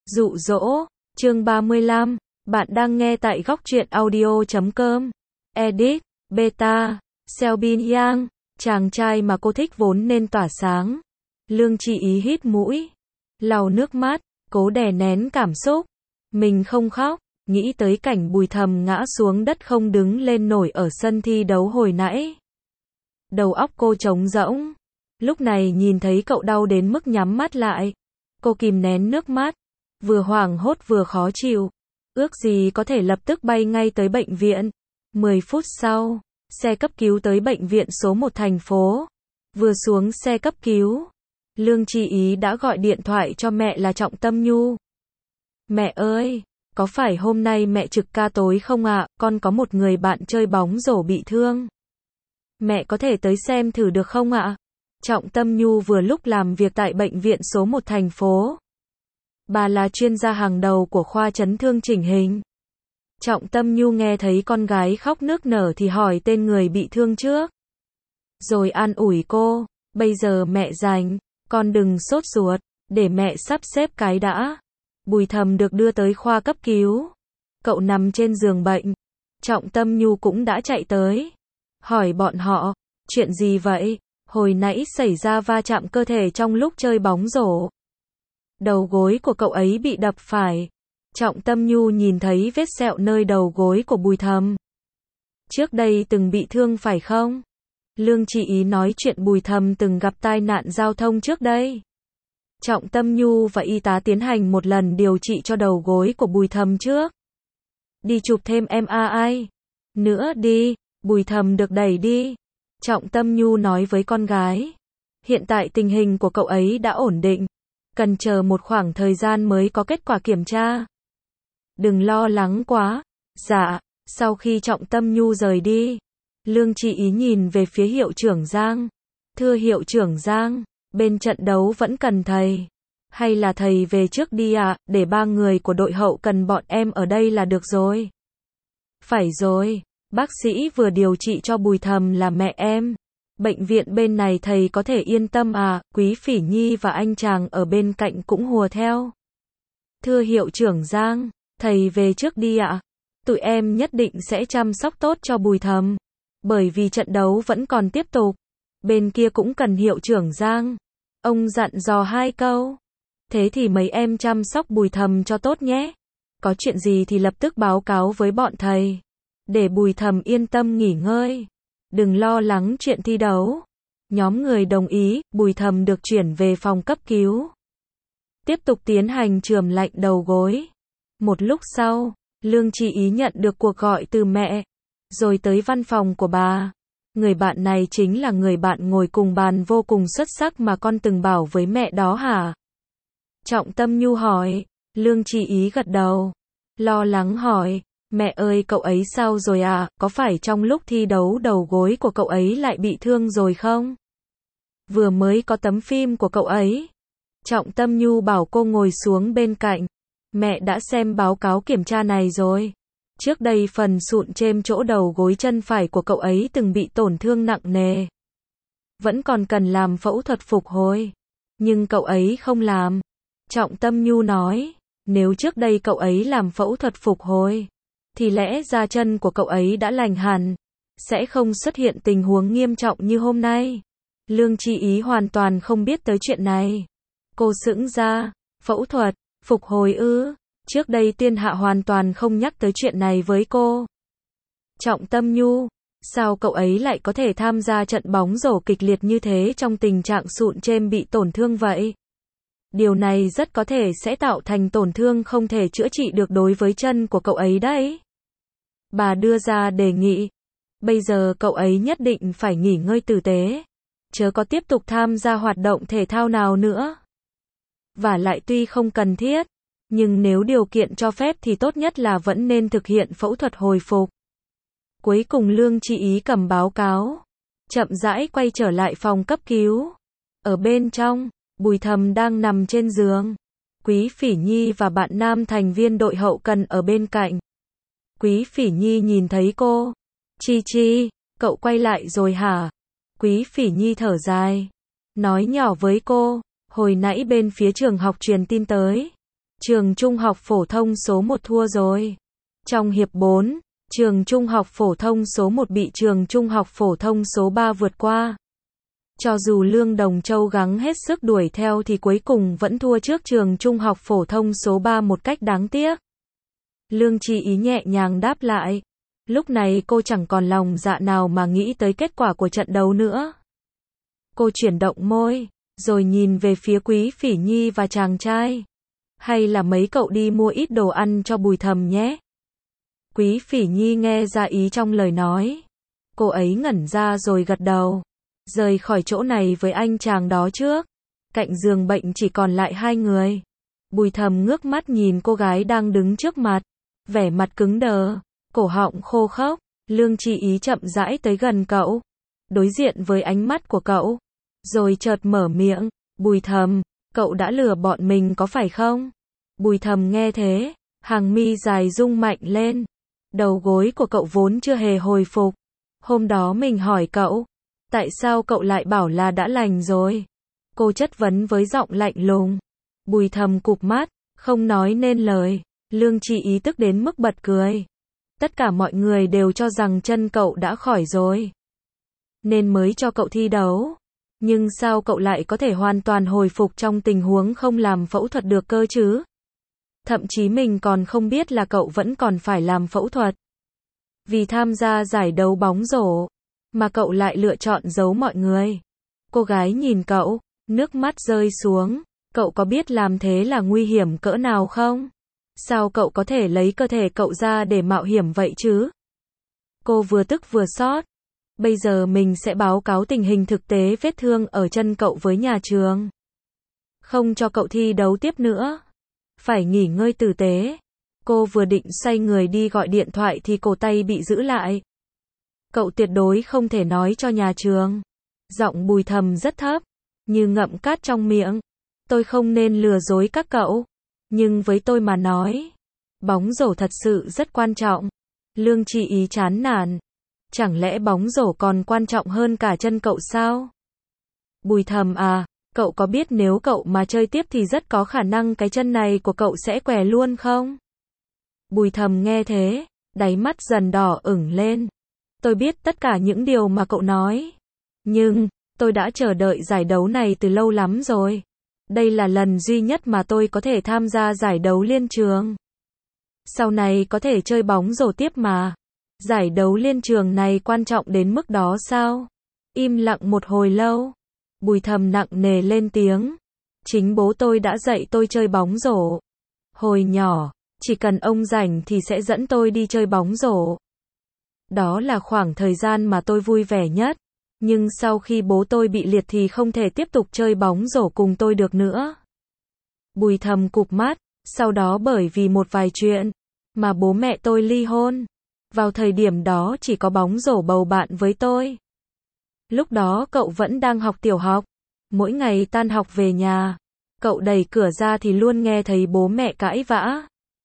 Dụ dỗ, chương 35, bạn đang nghe tại góc truyện audio.com. Edit, Beta, Selbin Yang, chàng trai mà cô thích vốn nên tỏa sáng. Lương Tri Ý hít mũi, lau nước mắt, cố đè nén cảm xúc. Mình không khóc, nghĩ tới cảnh Bùi Thầm ngã xuống đất không đứng lên nổi ở sân thi đấu hồi nãy. Đầu óc cô trống rỗng. Lúc này nhìn thấy cậu đau đến mức nhắm mắt lại. Cô kìm nén nước mắt, vừa hoảng hốt vừa khó chịu. Ước gì có thể lập tức bay ngay tới bệnh viện. 10 phút sau, xe cấp cứu tới bệnh viện số 1 thành phố. Vừa xuống xe cấp cứu, Lương Tri Ý đã gọi điện thoại cho mẹ là Trọng Tâm Nhu. Mẹ ơi, có phải hôm nay mẹ trực ca tối không ạ? Con có một người bạn chơi bóng rổ bị thương. Mẹ có thể tới xem thử được không ạ? Trọng Tâm Nhu vừa lúc làm việc tại bệnh viện số 1 thành phố. Bà là chuyên gia hàng đầu của khoa chấn thương chỉnh hình. Trọng Tâm Nhu nghe thấy con gái khóc nức nở thì hỏi tên người bị thương trước. Rồi an ủi cô, bây giờ mẹ rảnh, con đừng sốt ruột, để mẹ sắp xếp cái đã. Bùi Thầm được đưa tới khoa cấp cứu. Cậu nằm trên giường bệnh. Trọng Tâm Nhu cũng đã chạy tới. Hỏi bọn họ, chuyện gì vậy? Hồi nãy xảy ra va chạm cơ thể trong lúc chơi bóng rổ. Đầu gối của cậu ấy bị đập phải. Trọng Tâm Nhu nhìn thấy vết sẹo nơi đầu gối của Bùi Thầm. Trước đây từng bị thương phải không? Lương Tri Ý nói chuyện Bùi Thầm từng gặp tai nạn giao thông trước đây. Trọng Tâm Nhu và y tá tiến hành một lần điều trị cho đầu gối của Bùi Thầm trước. Đi chụp thêm MRI nữa đi, Bùi Thầm được đẩy đi. Trọng Tâm Nhu nói với con gái. Hiện tại tình hình của cậu ấy đã ổn định. Cần chờ một khoảng thời gian mới có kết quả kiểm tra. Đừng lo lắng quá. Dạ, sau khi Trọng Tâm Nhu rời đi, Lương Tri Ý nhìn về phía hiệu trưởng Giang. Thưa hiệu trưởng Giang, bên trận đấu vẫn cần thầy. Hay là thầy về trước đi ạ, để 3 người của đội hậu cần bọn em ở đây là được rồi. Phải rồi, bác sĩ vừa điều trị cho Bùi Thầm là mẹ em. Bệnh viện bên này thầy có thể yên tâm à, Quý Phỉ Nhi và anh chàng ở bên cạnh cũng hùa theo. Thưa hiệu trưởng Giang, thầy về trước đi ạ. Tụi em nhất định sẽ chăm sóc tốt cho Bùi Thầm. Bởi vì trận đấu vẫn còn tiếp tục. Bên kia cũng cần hiệu trưởng Giang. Ông dặn dò 2 câu. Thế thì mấy em chăm sóc Bùi Thầm cho tốt nhé. Có chuyện gì thì lập tức báo cáo với bọn thầy. Để Bùi Thầm yên tâm nghỉ ngơi. Đừng lo lắng chuyện thi đấu. Nhóm người đồng ý, Bùi Thầm được chuyển về phòng cấp cứu. Tiếp tục tiến hành chườm lạnh đầu gối. Một lúc sau, Lương Tri Ý nhận được cuộc gọi từ mẹ. Rồi tới văn phòng của bà. Người bạn này chính là người bạn ngồi cùng bàn vô cùng xuất sắc mà con từng bảo với mẹ đó hả? Trọng Tâm Nhu hỏi. Lương Tri Ý gật đầu. Lo lắng hỏi. Mẹ ơi, cậu ấy sao rồi à? Có phải trong lúc thi đấu đầu gối của cậu ấy lại bị thương rồi không? Vừa mới có tấm phim của cậu ấy. Trọng Tâm Nhu bảo cô ngồi xuống bên cạnh. Mẹ đã xem báo cáo kiểm tra này rồi. Trước đây phần sụn trên chỗ đầu gối chân phải của cậu ấy từng bị tổn thương nặng nề. Vẫn còn cần làm phẫu thuật phục hồi. Nhưng cậu ấy không làm. Trọng Tâm Nhu nói, nếu trước đây cậu ấy làm phẫu thuật phục hồi, thì lẽ ra chân của cậu ấy đã lành hẳn, sẽ không xuất hiện tình huống nghiêm trọng như hôm nay. Lương Tri Ý hoàn toàn không biết tới chuyện này. Cô sững ra, phẫu thuật, phục hồi ư? Trước đây Tiên Hạ hoàn toàn không nhắc tới chuyện này với cô. Trọng Tâm Nhu, sao cậu ấy lại có thể tham gia trận bóng rổ kịch liệt như thế trong tình trạng sụn trên bị tổn thương vậy? Điều này rất có thể sẽ tạo thành tổn thương không thể chữa trị được đối với chân của cậu ấy đấy. Bà đưa ra đề nghị. Bây giờ cậu ấy nhất định phải nghỉ ngơi tử tế. Chớ có tiếp tục tham gia hoạt động thể thao nào nữa. Và lại tuy không cần thiết, nhưng nếu điều kiện cho phép thì tốt nhất là vẫn nên thực hiện phẫu thuật hồi phục. Cuối cùng Lương Tri Ý cầm báo cáo. Chậm rãi quay trở lại phòng cấp cứu. Ở bên trong, Bùi Thầm đang nằm trên giường. Quý Phỉ Nhi và bạn nam thành viên đội hậu cần ở bên cạnh. Quý Phỉ Nhi nhìn thấy cô. Chi Chi, cậu quay lại rồi hả? Quý Phỉ Nhi thở dài. Nói nhỏ với cô. Hồi nãy bên phía trường học truyền tin tới. trường trung học phổ thông số 1 thua rồi. Trong hiệp 4, trường trung học phổ thông số 1 bị trường trung học phổ thông số 3 vượt qua. Cho dù Lương Đồng Châu gắng hết sức đuổi theo thì cuối cùng vẫn thua trước trường trung học phổ thông số 3 một cách đáng tiếc. Lương Chi Ý nhẹ nhàng đáp lại. Lúc này cô chẳng còn lòng dạ nào mà nghĩ tới kết quả của trận đấu nữa. Cô chuyển động môi, rồi nhìn về phía Quý Phỉ Nhi và chàng trai. Hay là mấy cậu đi mua ít đồ ăn cho Bùi Thầm nhé. Quý Phỉ Nhi nghe ra ý trong lời nói. Cô ấy ngẩn ra rồi gật đầu. Rời khỏi chỗ này với anh chàng đó trước. Cạnh giường bệnh chỉ còn lại hai người. Bùi Thầm ngước mắt nhìn cô gái đang đứng trước mặt. Vẻ mặt cứng đờ, cổ họng khô khốc. Lương Chi Ý chậm rãi tới gần cậu. Đối diện với ánh mắt của cậu. Rồi chợt mở miệng. Bùi Thầm, cậu đã lừa bọn mình có phải không? Bùi Thầm nghe thế, hàng mi dài rung mạnh lên. Đầu gối của cậu vốn chưa hề hồi phục. Hôm đó mình hỏi cậu, tại sao cậu lại bảo là đã lành rồi? Cô chất vấn với giọng lạnh lùng. Bùi Thầm cụp mắt, không nói nên lời. Lương Chi Ý tức đến mức bật cười. Tất cả mọi người đều cho rằng chân cậu đã khỏi rồi, nên mới cho cậu thi đấu. Nhưng sao cậu lại có thể hoàn toàn hồi phục trong tình huống không làm phẫu thuật được cơ chứ? Thậm chí mình còn không biết là cậu vẫn còn phải làm phẫu thuật. Vì tham gia giải đấu bóng rổ, mà cậu lại lựa chọn giấu mọi người. Cô gái nhìn cậu, nước mắt rơi xuống. Cậu có biết làm thế là nguy hiểm cỡ nào không? Sao cậu có thể lấy cơ thể cậu ra để mạo hiểm vậy chứ? Cô vừa tức vừa xót. Bây giờ mình sẽ báo cáo tình hình thực tế vết thương ở chân cậu với nhà trường. Không cho cậu thi đấu tiếp nữa. Phải nghỉ ngơi tử tế. Cô vừa định xoay người đi gọi điện thoại thì cổ tay bị giữ lại. Cậu tuyệt đối không thể nói cho nhà trường. Giọng Bùi Thầm rất thấp, như ngậm cát trong miệng. Tôi không nên lừa dối các cậu. Nhưng với tôi mà nói, bóng rổ thật sự rất quan trọng. Lương Chi Ý chán nản. Chẳng lẽ bóng rổ còn quan trọng hơn cả chân cậu sao? Bùi Thầm à, cậu có biết nếu cậu mà chơi tiếp thì rất có khả năng cái chân này của cậu sẽ què luôn không? Bùi Thầm nghe thế, đáy mắt dần đỏ ửng lên. Tôi biết tất cả những điều mà cậu nói. Nhưng, tôi đã chờ đợi giải đấu này từ lâu lắm rồi. Đây là lần duy nhất mà tôi có thể tham gia giải đấu liên trường. Sau này có thể chơi bóng rổ tiếp mà. Giải đấu liên trường này quan trọng đến mức đó sao? Im lặng một hồi lâu. Bùi Thầm nặng nề lên tiếng. Chính bố tôi đã dạy tôi chơi bóng rổ. Hồi nhỏ, chỉ cần ông rảnh thì sẽ dẫn tôi đi chơi bóng rổ. Đó là khoảng thời gian mà tôi vui vẻ nhất. Nhưng sau khi bố tôi bị liệt thì không thể tiếp tục chơi bóng rổ cùng tôi được nữa. Bùi Thầm cụp mắt, sau đó bởi vì một vài chuyện mà bố mẹ tôi ly hôn. Vào thời điểm đó chỉ có bóng rổ bầu bạn với tôi. Lúc đó cậu vẫn đang học tiểu học. Mỗi ngày tan học về nhà, cậu đẩy cửa ra thì luôn nghe thấy bố mẹ cãi vã.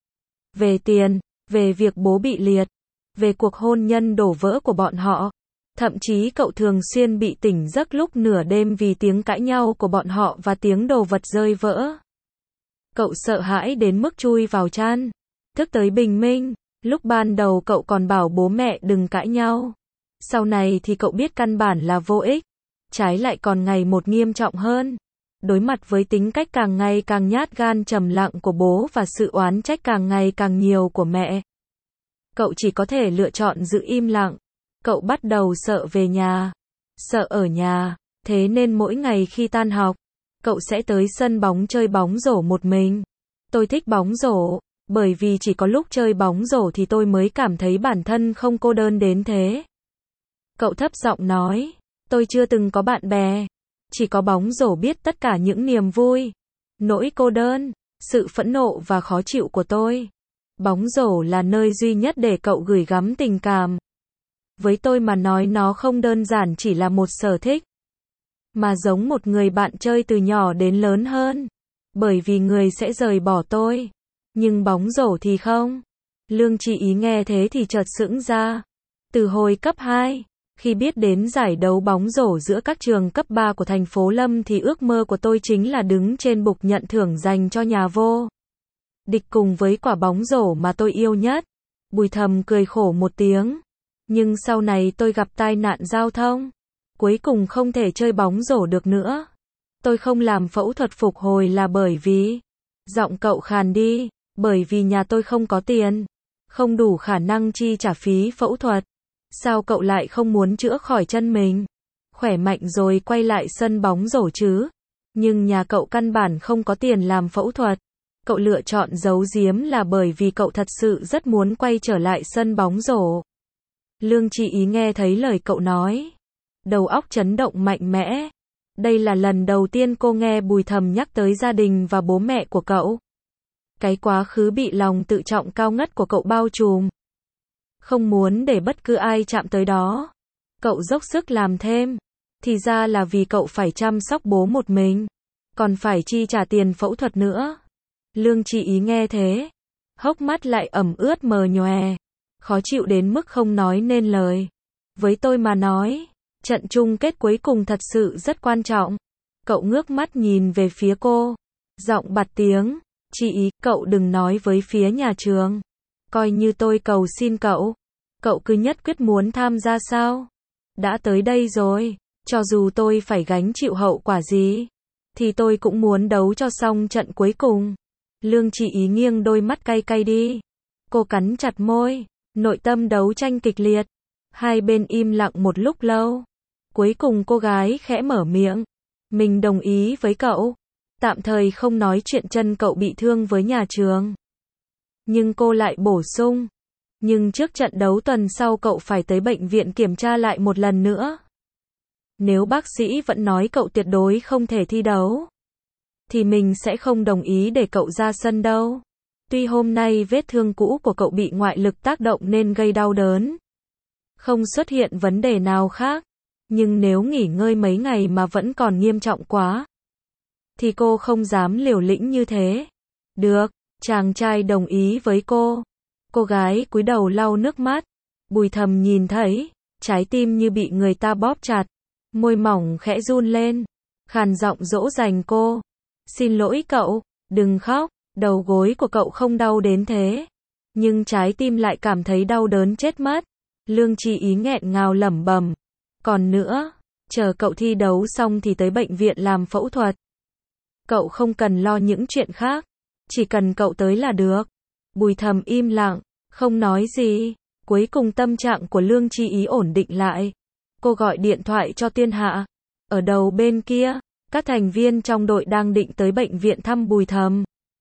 Về tiền, về việc bố bị liệt, về cuộc hôn nhân đổ vỡ của bọn họ. Thậm chí cậu thường xuyên bị tỉnh giấc lúc nửa đêm vì tiếng cãi nhau của bọn họ và tiếng đồ vật rơi vỡ. Cậu sợ hãi đến mức chui vào chăn. Thức tới bình minh, lúc ban đầu cậu còn bảo bố mẹ đừng cãi nhau. Sau này thì cậu biết căn bản là vô ích. Trái lại còn ngày một nghiêm trọng hơn. Đối mặt với tính cách càng ngày càng nhát gan trầm lặng của bố và sự oán trách càng ngày càng nhiều của mẹ, cậu chỉ có thể lựa chọn giữ im lặng. Cậu bắt đầu sợ về nhà, sợ ở nhà, thế nên mỗi ngày khi tan học, cậu sẽ tới sân bóng chơi bóng rổ một mình. Tôi thích bóng rổ, bởi vì chỉ có lúc chơi bóng rổ thì tôi mới cảm thấy bản thân không cô đơn đến thế. Cậu thấp giọng nói, tôi chưa từng có bạn bè, chỉ có bóng rổ biết tất cả những niềm vui, nỗi cô đơn, sự phẫn nộ và khó chịu của tôi. Bóng rổ là nơi duy nhất để cậu gửi gắm tình cảm. Với tôi mà nói nó không đơn giản chỉ là một sở thích, mà giống một người bạn chơi từ nhỏ đến lớn hơn. Bởi vì người sẽ rời bỏ tôi. Nhưng bóng rổ thì không. Lương Chi Ý nghe thế thì chợt sững ra. Từ hồi cấp 2, khi biết đến giải đấu bóng rổ giữa các trường cấp 3 của thành phố Lâm thì ước mơ của tôi chính là đứng trên bục nhận thưởng dành cho nhà vô Địch cùng với quả bóng rổ mà tôi yêu nhất. Bùi Thầm cười khổ một tiếng. Nhưng sau này tôi gặp tai nạn giao thông. Cuối cùng không thể chơi bóng rổ được nữa. Tôi không làm phẫu thuật phục hồi là bởi vì... Giọng cậu khàn đi. Bởi vì nhà tôi không có tiền. Không đủ khả năng chi trả phí phẫu thuật. Sao cậu lại không muốn chữa khỏi chân mình? Khỏe mạnh rồi quay lại sân bóng rổ chứ? Nhưng nhà cậu căn bản không có tiền làm phẫu thuật. Cậu lựa chọn giấu giếm là bởi vì cậu thật sự rất muốn quay trở lại sân bóng rổ. Lương Tri Ý nghe thấy lời cậu nói. Đầu óc chấn động mạnh mẽ. Đây là lần đầu tiên cô nghe Bùi Thầm nhắc tới gia đình và bố mẹ của cậu. Cái quá khứ bị lòng tự trọng cao ngất của cậu bao trùm. Không muốn để bất cứ ai chạm tới đó. Cậu dốc sức làm thêm. Thì ra là vì cậu phải chăm sóc bố một mình. Còn phải chi trả tiền phẫu thuật nữa. Lương Tri Ý nghe thế. Hốc mắt lại ẩm ướt mờ nhòe. Khó chịu đến mức không nói nên lời. Với tôi mà nói, trận chung kết cuối cùng thật sự rất quan trọng. Cậu ngước mắt nhìn về phía cô. Giọng bạt tiếng. Tri Ý, cậu đừng nói với phía nhà trường. Coi như tôi cầu xin cậu. Cậu cứ nhất quyết muốn tham gia sao? Đã tới đây rồi. Cho dù tôi phải gánh chịu hậu quả gì, thì tôi cũng muốn đấu cho xong trận cuối cùng. Lương Tri Ý nghiêng đôi mắt cay cay đi. Cô cắn chặt môi. Nội tâm đấu tranh kịch liệt. Hai bên im lặng một lúc lâu. Cuối cùng cô gái khẽ mở miệng. Mình đồng ý với cậu. Tạm thời không nói chuyện chân cậu bị thương với nhà trường. Nhưng cô lại bổ sung. Nhưng trước trận đấu tuần sau cậu phải tới bệnh viện kiểm tra lại một lần nữa. Nếu bác sĩ vẫn nói cậu tuyệt đối không thể thi đấu, thì mình sẽ không đồng ý để cậu ra sân đâu. Tuy hôm nay vết thương cũ của cậu bị ngoại lực tác động nên gây đau đớn, không xuất hiện vấn đề nào khác, nhưng nếu nghỉ ngơi mấy ngày mà vẫn còn nghiêm trọng quá, thì cô không dám liều lĩnh như thế. Được, chàng trai đồng ý với cô. Cô gái cúi đầu lau nước mắt. Bùi Thầm nhìn thấy, trái tim như bị người ta bóp chặt, môi mỏng khẽ run lên, khàn giọng dỗ dành cô. Xin lỗi cậu, đừng khóc, đầu gối của cậu không đau đến thế. Nhưng trái tim lại cảm thấy đau đớn chết mất. Lương Tri Ý nghẹn ngào lẩm bẩm. Còn nữa, chờ cậu thi đấu xong thì tới bệnh viện làm phẫu thuật. Cậu không cần lo những chuyện khác, chỉ cần cậu tới là được. Bùi Thầm im lặng, không nói gì. Cuối cùng tâm trạng của Lương Tri Ý ổn định lại. Cô gọi điện thoại cho Tiên Hạ. Ở đầu bên kia, các thành viên trong đội đang định tới bệnh viện thăm Bùi Thầm.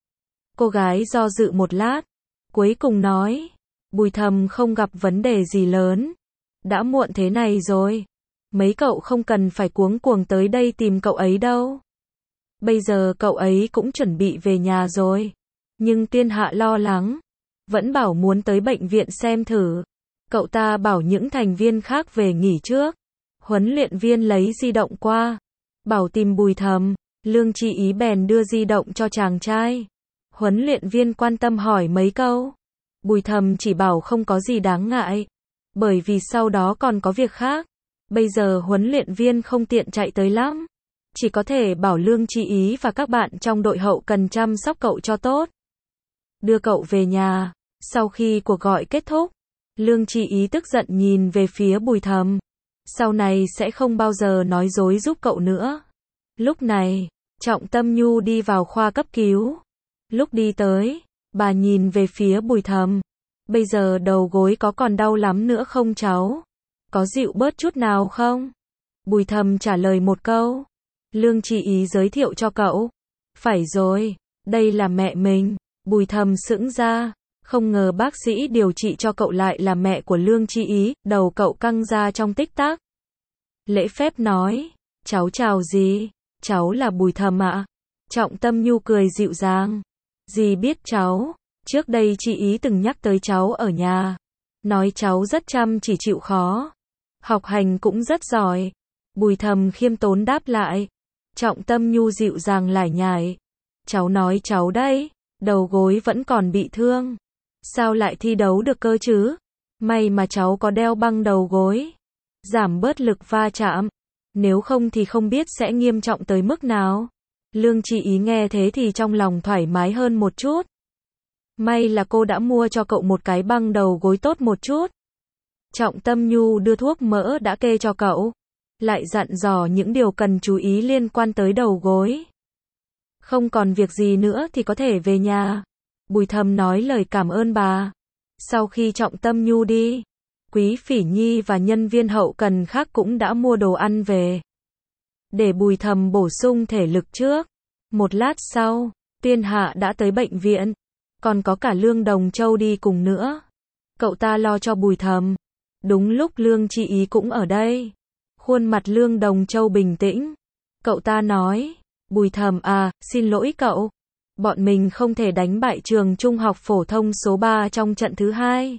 Cô gái do dự một lát, cuối cùng nói, Bùi Thầm không gặp vấn đề gì lớn. Đã muộn thế này rồi, mấy cậu không cần phải cuống cuồng tới đây tìm cậu ấy đâu. Bây giờ cậu ấy cũng chuẩn bị về nhà rồi. Nhưng Tiên Hạ lo lắng, vẫn bảo muốn tới bệnh viện xem thử. Cậu ta bảo những thành viên khác về nghỉ trước. Huấn luyện viên lấy di động qua, bảo tìm Bùi Thầm. Lương Tri Ý bèn đưa di động cho chàng trai. Huấn luyện viên quan tâm hỏi mấy câu. Bùi Thầm chỉ bảo không có gì đáng ngại, bởi vì sau đó còn có việc khác. Bây giờ huấn luyện viên không tiện chạy tới lắm, chỉ có thể bảo Lương Tri Ý và các bạn trong đội hậu cần chăm sóc cậu cho tốt, đưa cậu về nhà. Sau khi cuộc gọi kết thúc, Lương Tri Ý tức giận nhìn về phía Bùi Thầm. Sau này sẽ không bao giờ nói dối giúp cậu nữa. Lúc này, Trọng Tâm Nhu đi vào khoa cấp cứu. Lúc đi tới, bà nhìn về phía Bùi Thầm. Bây giờ đầu gối có còn đau lắm nữa không cháu? Có dịu bớt chút nào không? Bùi Thầm trả lời một câu. Lương Tri Ý giới thiệu cho cậu. Phải rồi, đây là mẹ mình. Bùi Thầm sững ra. Không ngờ bác sĩ điều trị cho cậu lại là mẹ của Lương Tri Ý. Đầu cậu căng ra trong tích tắc. Lễ phép nói. Cháu chào dì. Cháu là Bùi Thầm ạ. Trọng Tâm Nhu cười dịu dàng. Dì biết cháu. Trước đây chị Ý từng nhắc tới cháu ở nhà. Nói cháu rất chăm chỉ chịu khó. Học hành cũng rất giỏi. Bùi Thầm khiêm tốn đáp lại. Trọng Tâm Nhu dịu dàng lải nhải. Cháu nói cháu đây. Đầu gối vẫn còn bị thương. Sao lại thi đấu được cơ chứ? May mà cháu có đeo băng đầu gối. Giảm bớt lực va chạm. Nếu không thì không biết sẽ nghiêm trọng tới mức nào. Lương Tri Ý nghe thế thì trong lòng thoải mái hơn một chút. May là cô đã mua cho cậu một cái băng đầu gối tốt một chút. Trọng Tâm Nhu đưa thuốc mỡ đã kê cho cậu, lại dặn dò những điều cần chú ý liên quan tới đầu gối. Không còn việc gì nữa thì có thể về nhà. Bùi Thầm nói lời cảm ơn bà. Sau khi Trọng Tâm Nhu đi, Quý Phỉ Nhi và nhân viên hậu cần khác cũng đã mua đồ ăn về, để Bùi Thầm bổ sung thể lực trước. Một lát sau, Tiên Hạ đã tới bệnh viện, còn có cả Lương Đồng Châu đi cùng nữa. Cậu ta lo cho Bùi Thầm. Đúng lúc Lương Chi Ý cũng ở đây. Khuôn mặt Lương Đồng Châu bình tĩnh. Cậu ta nói, Bùi Thầm à, xin lỗi cậu. Bọn mình không thể đánh bại trường trung học phổ thông số 3 trong trận thứ 2.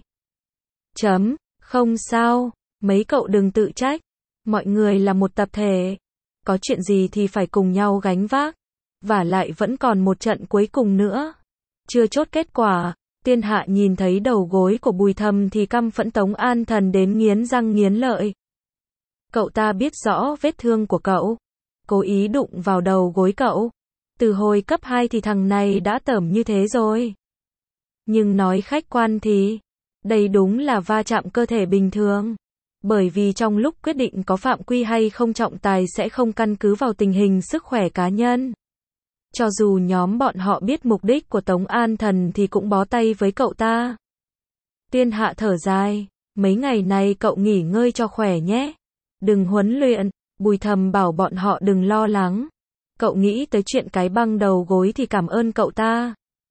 Không sao, mấy cậu đừng tự trách. Mọi người là một tập thể. Có chuyện gì thì phải cùng nhau gánh vác. Vả lại vẫn còn một trận cuối cùng nữa. Chưa chốt kết quả. Tiên Hạ nhìn thấy đầu gối của Bùi Thầm thì căm phẫn Tống An Thần đến nghiến răng nghiến lợi. Cậu ta biết rõ vết thương của cậu, cố ý đụng vào đầu gối cậu. Từ hồi cấp 2 thì thằng này đã tởm như thế rồi. Nhưng nói khách quan thì, đây đúng là va chạm cơ thể bình thường. Bởi vì trong lúc quyết định có phạm quy hay không trọng tài sẽ không căn cứ vào tình hình sức khỏe cá nhân. Cho dù nhóm bọn họ biết mục đích của Tống An Thần thì cũng bó tay với cậu ta. Tiên Hạ thở dài, mấy ngày này cậu nghỉ ngơi cho khỏe nhé. Đừng huấn luyện. Bùi Thầm bảo bọn họ đừng lo lắng. Cậu nghĩ tới chuyện cái băng đầu gối thì cảm ơn cậu ta.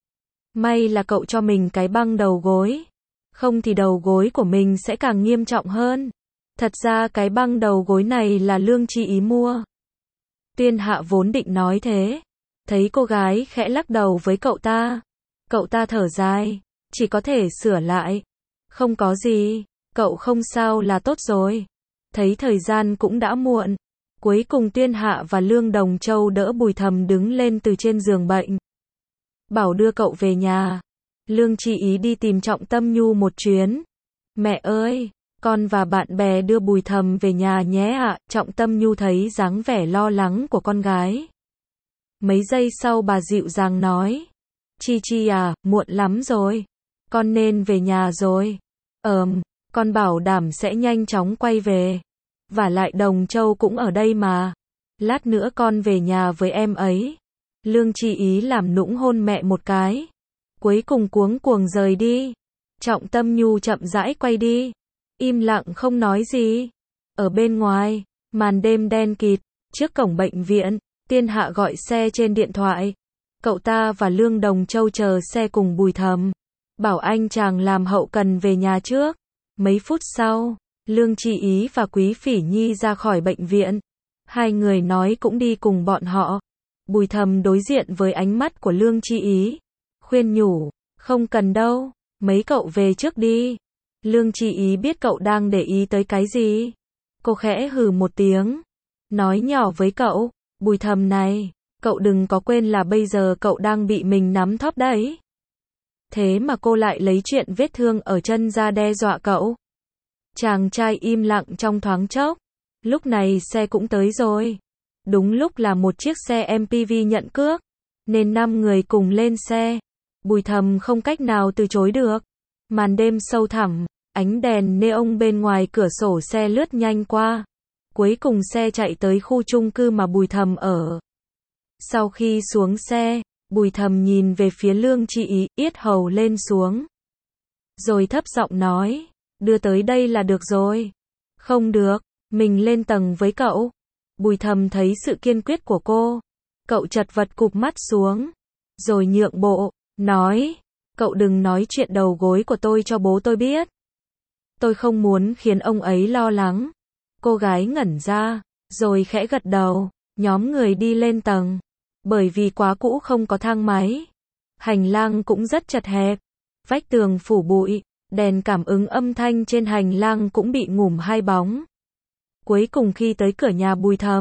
May là cậu cho mình cái băng đầu gối. Không thì đầu gối của mình sẽ càng nghiêm trọng hơn. Thật ra cái băng đầu gối này là Lương Chi Ý mua. Tiên Hạ vốn định nói thế. Thấy cô gái khẽ lắc đầu với cậu ta. Cậu ta thở dài. Chỉ có thể sửa lại. Không có gì. Cậu không sao là tốt rồi. Thấy thời gian cũng đã muộn. Cuối cùng Tiên Hạ và Lương Đồng Châu đỡ Bùi Thầm đứng lên từ trên giường bệnh. Bảo đưa cậu về nhà. Lương Chi Ý đi tìm Trọng Tâm Nhu một chuyến. Mẹ ơi, con và bạn bè đưa Bùi Thầm về nhà nhé ạ. Trọng Tâm Nhu thấy dáng vẻ lo lắng của con gái. Mấy giây sau bà dịu dàng nói. Chi Chi à, muộn lắm rồi. Con nên về nhà rồi. Con bảo đảm sẽ nhanh chóng quay về. Vả lại Đồng Châu cũng ở đây mà. Lát nữa con về nhà với em ấy. Lương Chi Ý làm nũng hôn mẹ một cái. Cuối cùng cuống cuồng rời đi. Trọng Tâm Nhu chậm rãi quay đi. Im lặng không nói gì. Ở bên ngoài, màn đêm đen kịt. Trước cổng bệnh viện, Tiên Hạ gọi xe trên điện thoại. Cậu ta và Lương Đồng Châu chờ xe cùng Bùi Thầm. Bảo anh chàng làm hậu cần về nhà trước. Mấy phút sau, Lương Chi Ý và Quý Phỉ Nhi ra khỏi bệnh viện. Hai người nói cũng đi cùng bọn họ. Bùi Thầm đối diện với ánh mắt của Lương Chi Ý. Khuyên nhủ, không cần đâu, mấy cậu về trước đi. Lương Chi Ý biết cậu đang để ý tới cái gì. Cô khẽ hừ một tiếng. Nói nhỏ với cậu, Bùi Thầm này, cậu đừng có quên là bây giờ cậu đang bị mình nắm thóp đấy. Thế mà cô lại lấy chuyện vết thương ở chân ra đe dọa cậu. Chàng trai im lặng trong thoáng chốc. Lúc này xe cũng tới rồi. Đúng lúc là một chiếc xe MPV nhận cước. Nên 5 người cùng lên xe. Bùi Thầm không cách nào từ chối được. Màn đêm sâu thẳm, ánh đèn neon bên ngoài cửa sổ xe lướt nhanh qua. Cuối cùng xe chạy tới khu chung cư mà Bùi Thầm ở. Sau khi xuống xe, Bùi Thầm nhìn về phía Lương Chi Ý, yết hầu lên xuống. Rồi thấp giọng nói, đưa tới đây là được rồi. Không được, mình lên tầng với cậu. Bùi Thầm thấy sự kiên quyết của cô. Cậu chật vật cụp mắt xuống. Rồi nhượng bộ, nói, cậu đừng nói chuyện đầu gối của tôi cho bố tôi biết. Tôi không muốn khiến ông ấy lo lắng. Cô gái ngẩn ra, rồi khẽ gật đầu. Nhóm người đi lên tầng. Bởi vì quá cũ không có thang máy. Hành lang cũng rất chật hẹp. Vách tường phủ bụi. Đèn cảm ứng âm thanh trên hành lang cũng bị ngủm hai bóng. Cuối cùng khi tới cửa nhà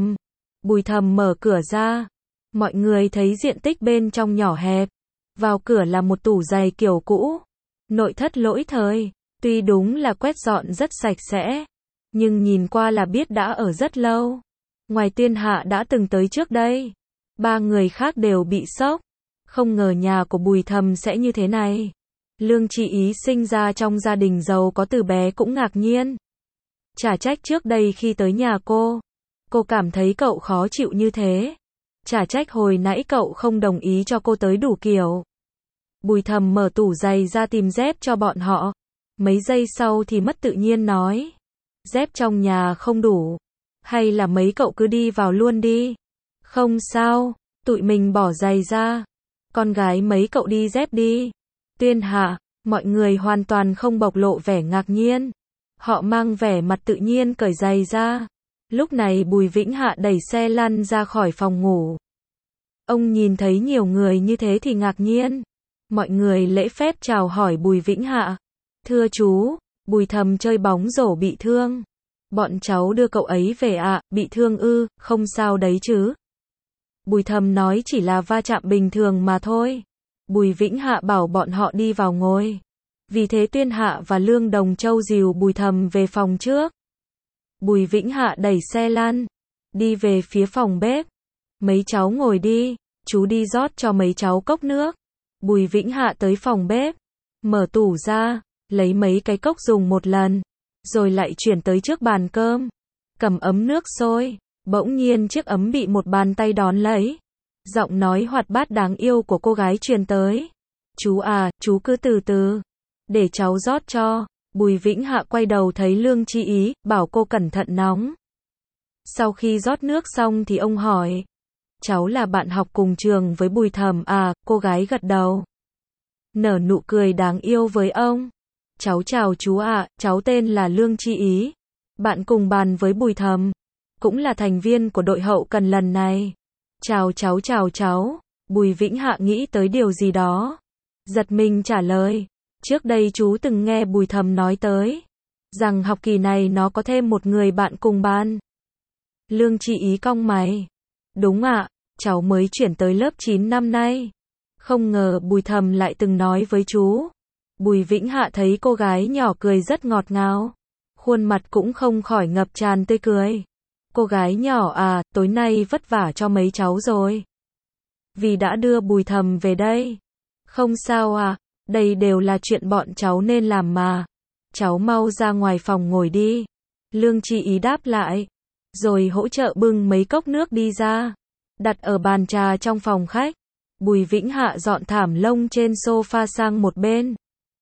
Bùi Thầm mở cửa ra. Mọi người thấy diện tích bên trong nhỏ hẹp. Vào cửa là một tủ giày kiểu cũ. Nội thất lỗi thời. Tuy đúng là quét dọn rất sạch sẽ. Nhưng nhìn qua là biết đã ở rất lâu. Ngoài Tiên Hạ đã từng tới trước đây. 3 người khác đều bị sốc. Không ngờ nhà của Bùi Thầm sẽ như thế này. Lương Chi Ý sinh ra trong gia đình giàu có từ bé cũng ngạc nhiên. Chả trách trước đây khi tới nhà cô cảm thấy cậu khó chịu như thế. Chả trách hồi nãy cậu không đồng ý cho cô tới đủ kiểu. Bùi Thầm mở tủ giày ra tìm dép cho bọn họ. Mấy giây sau thì mất tự nhiên nói. Dép trong nhà không đủ. Hay là mấy cậu cứ đi vào luôn đi. Không sao, tụi mình bỏ giày ra. Con gái mấy cậu đi dép đi. Tuyên Hạ, mọi người hoàn toàn không bộc lộ vẻ ngạc nhiên. Họ mang vẻ mặt tự nhiên cởi giày ra. Lúc này Bùi Vĩnh Hạ đẩy xe lăn ra khỏi phòng ngủ. Ông nhìn thấy nhiều người như thế thì ngạc nhiên. Mọi người lễ phép chào hỏi Bùi Vĩnh Hạ. Thưa chú, Bùi Thầm chơi bóng rổ bị thương. Bọn cháu đưa cậu ấy về ạ, bị thương ư, không sao đấy chứ. Bùi Thầm nói chỉ là va chạm bình thường mà thôi. Bùi Vĩnh Hạ bảo bọn họ đi vào ngồi. Vì thế Tuyên Hạ và Lương Đồng Châu dìu Bùi Thầm về phòng trước. Bùi Vĩnh Hạ đẩy xe lăn, đi về phía phòng bếp. Mấy cháu ngồi đi, chú đi rót cho mấy cháu cốc nước. Bùi Vĩnh Hạ tới phòng bếp, mở tủ ra, lấy mấy cái cốc dùng một lần, rồi lại chuyển tới trước bàn cơm, cầm ấm nước sôi. Bỗng nhiên chiếc ấm bị một bàn tay đón lấy. Giọng nói hoạt bát đáng yêu của cô gái truyền tới. Chú à, chú cứ từ từ, để cháu rót cho. Bùi Vĩnh Hạ quay đầu thấy Lương Chi Ý, bảo cô cẩn thận nóng. Sau khi rót nước xong thì ông hỏi. Cháu là bạn học cùng trường với Bùi Thầm à, cô gái gật đầu. Nở nụ cười đáng yêu với ông. Cháu chào chú ạ, cháu tên là Lương Chi Ý. Bạn cùng bàn với Bùi Thầm. Cũng là thành viên của đội hậu cần lần này. Chào cháu. Bùi Vĩnh Hạ nghĩ tới điều gì đó. Giật mình trả lời. Trước đây chú từng nghe Bùi Thầm nói tới. Rằng học kỳ này nó có thêm một người bạn cùng ban. Lương Chi Ý cong mày. Đúng ạ, cháu mới chuyển tới lớp 9 năm nay. Không ngờ Bùi Thầm lại từng nói với chú. Bùi Vĩnh Hạ thấy cô gái nhỏ cười rất ngọt ngào. Khuôn mặt cũng không khỏi ngập tràn tươi cười. Cô gái nhỏ à, tối nay vất vả cho mấy cháu rồi. Vì đã đưa Bùi Thầm về đây. Không sao à, đây đều là chuyện bọn cháu nên làm mà. Cháu mau ra ngoài phòng ngồi đi. Lương Chi Ý đáp lại. Rồi hỗ trợ bưng mấy cốc nước đi ra. Đặt ở bàn trà trong phòng khách. Bùi Vĩnh Hạ dọn thảm lông trên sofa sang một bên.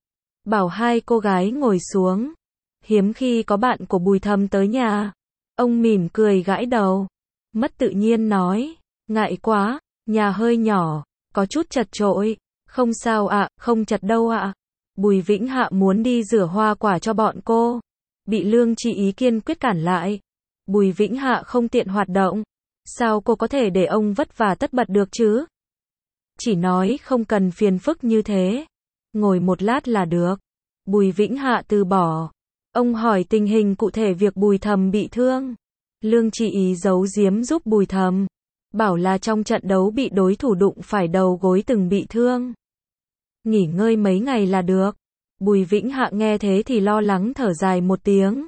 Bảo hai cô gái ngồi xuống. Hiếm khi có bạn của Bùi Thầm tới nhà. Ông mỉm cười gãi đầu. Mất tự nhiên nói. Ngại quá, nhà hơi nhỏ, có chút chật chội. Không sao ạ, không chật đâu ạ. Bùi Vĩnh Hạ muốn đi rửa hoa quả cho bọn cô. Bị Lương Chi Ý kiên quyết cản lại. Bùi Vĩnh Hạ không tiện hoạt động. Sao cô có thể để ông vất vả tất bật được chứ? Chỉ nói không cần phiền phức như thế. Ngồi một lát là được. Bùi Vĩnh Hạ từ bỏ. Ông hỏi tình hình cụ thể việc Bùi Thầm bị thương. Lương Chi Ý giấu giếm giúp Bùi Thầm. Bảo là trong trận đấu bị đối thủ đụng phải đầu gối từng bị thương. Nghỉ ngơi mấy ngày là được. Bùi Vĩnh Hạ nghe thế thì lo lắng thở dài một tiếng.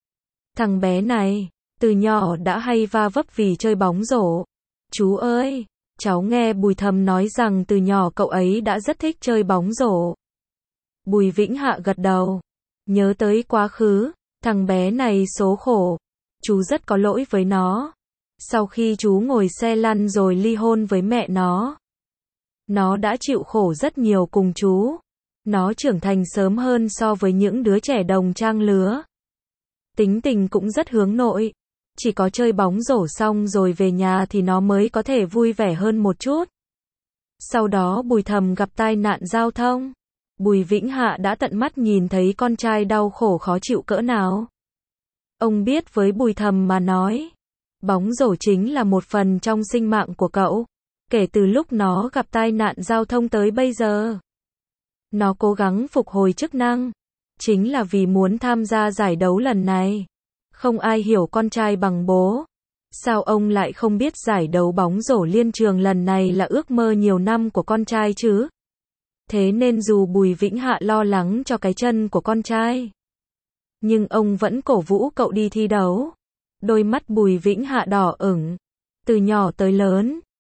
Thằng bé này, từ nhỏ đã hay va vấp vì chơi bóng rổ. Chú ơi, cháu nghe Bùi Thầm nói rằng từ nhỏ cậu ấy đã rất thích chơi bóng rổ. Bùi Vĩnh Hạ gật đầu. Nhớ tới quá khứ, thằng bé này số khổ. Chú rất có lỗi với nó. Sau khi chú ngồi xe lăn rồi ly hôn với mẹ nó đã chịu khổ rất nhiều cùng chú. Nó trưởng thành sớm hơn so với những đứa trẻ đồng trang lứa. Tính tình cũng rất hướng nội. Chỉ có chơi bóng rổ xong rồi về nhà thì nó mới có thể vui vẻ hơn một chút. Sau đó Bùi Thầm gặp tai nạn giao thông. Bùi Vĩnh Hạ đã tận mắt nhìn thấy con trai đau khổ khó chịu cỡ nào. Ông biết với Bùi Thầm mà nói, bóng rổ chính là một phần trong sinh mạng của cậu. Kể từ lúc nó gặp tai nạn giao thông tới bây giờ, nó cố gắng phục hồi chức năng. Chính là vì muốn tham gia giải đấu lần này. Không ai hiểu con trai bằng bố. Sao ông lại không biết giải đấu bóng rổ liên trường lần này là ước mơ nhiều năm của con trai chứ? Thế nên dù Bùi Vĩnh Hạ lo lắng cho cái chân của con trai, nhưng ông vẫn cổ vũ cậu đi thi đấu. Đôi mắt Bùi Vĩnh Hạ đỏ ửng. Từ nhỏ tới lớn,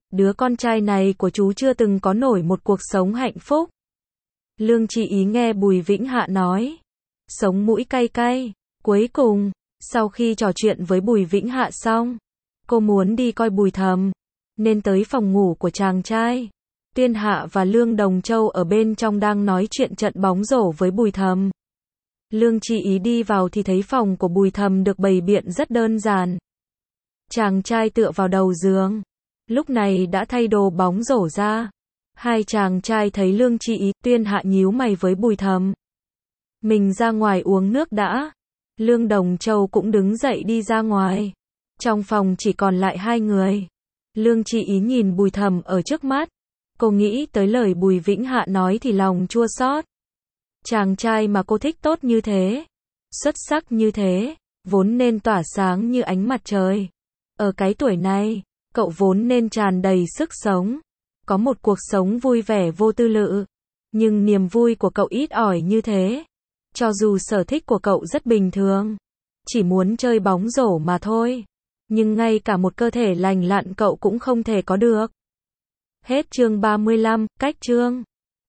Đứa con trai này của chú chưa từng có nổi một cuộc sống hạnh phúc. Lương Tri Ý nghe Bùi Vĩnh Hạ nói, sống mũi cay cay. Cuối cùng, sau khi trò chuyện với Bùi Vĩnh Hạ xong, cô muốn đi coi Bùi Thầm, nên tới phòng ngủ của chàng trai. Tiên Hạ và Lương Đồng Châu ở bên trong đang nói chuyện trận bóng rổ với Bùi Thầm. Lương Tri Ý đi vào thì thấy phòng của Bùi Thầm được bày biện rất đơn giản. Chàng trai tựa vào đầu giường, lúc này đã thay đồ bóng rổ ra. Hai chàng trai thấy Lương Tri Ý, Tiên Hạ nhíu mày với Bùi Thầm. Mình ra ngoài uống nước đã. Lương Đồng Châu cũng đứng dậy đi ra ngoài. Trong phòng chỉ còn lại hai người. Lương Tri Ý nhìn Bùi Thầm ở trước mắt. Cô nghĩ tới lời Bùi Vĩnh Hạ nói thì lòng chua xót. Chàng trai mà cô thích tốt như thế, xuất sắc như thế, vốn nên tỏa sáng như ánh mặt trời. Ở cái tuổi này, cậu vốn nên tràn đầy sức sống, có một cuộc sống vui vẻ vô tư lự. Nhưng niềm vui của cậu ít ỏi như thế. Cho dù sở thích của cậu rất bình thường, chỉ muốn chơi bóng rổ mà thôi. Nhưng ngay cả một cơ thể lành lặn cậu cũng không thể có được. Hết chương 35, cách chương